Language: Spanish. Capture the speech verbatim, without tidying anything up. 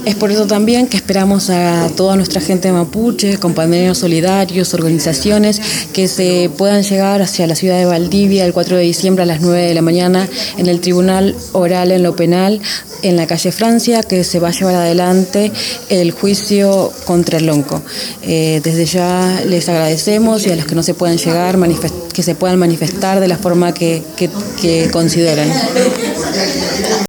Es por eso también que esperamos a toda nuestra gente mapuche, compañeros solidarios, organizaciones, que se puedan llegar hacia la ciudad de Valdivia el cuatro de diciembre a las nueve de la mañana en el Tribunal Oral en lo Penal, en la calle Francia, que se va a llevar adelante el juicio contra el Lonco. Eh, desde ya les agradecemos, y a los que no se puedan llegar, manifest- que se puedan manifestar de la forma que, que, que consideren.